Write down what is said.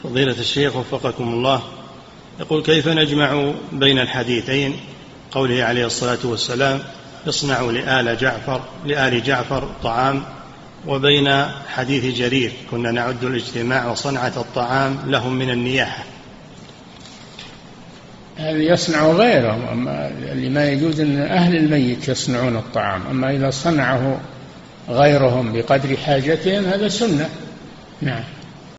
فضيلة الشيخ وفقكم الله، يقول: كيف نجمع بين الحديثين، قوله عليه الصلاة والسلام: اصنعوا لآل جعفر طعام، وبين حديث جرير: كنا نعد الاجتماع وصنعة الطعام لهم من النياحة؟ يصنع غيرهم، أما اللي ما يجوز أن أهل الميت يصنعون الطعام، أما إذا صنعه غيرهم بقدر حاجتهم هذا سنة. نعم.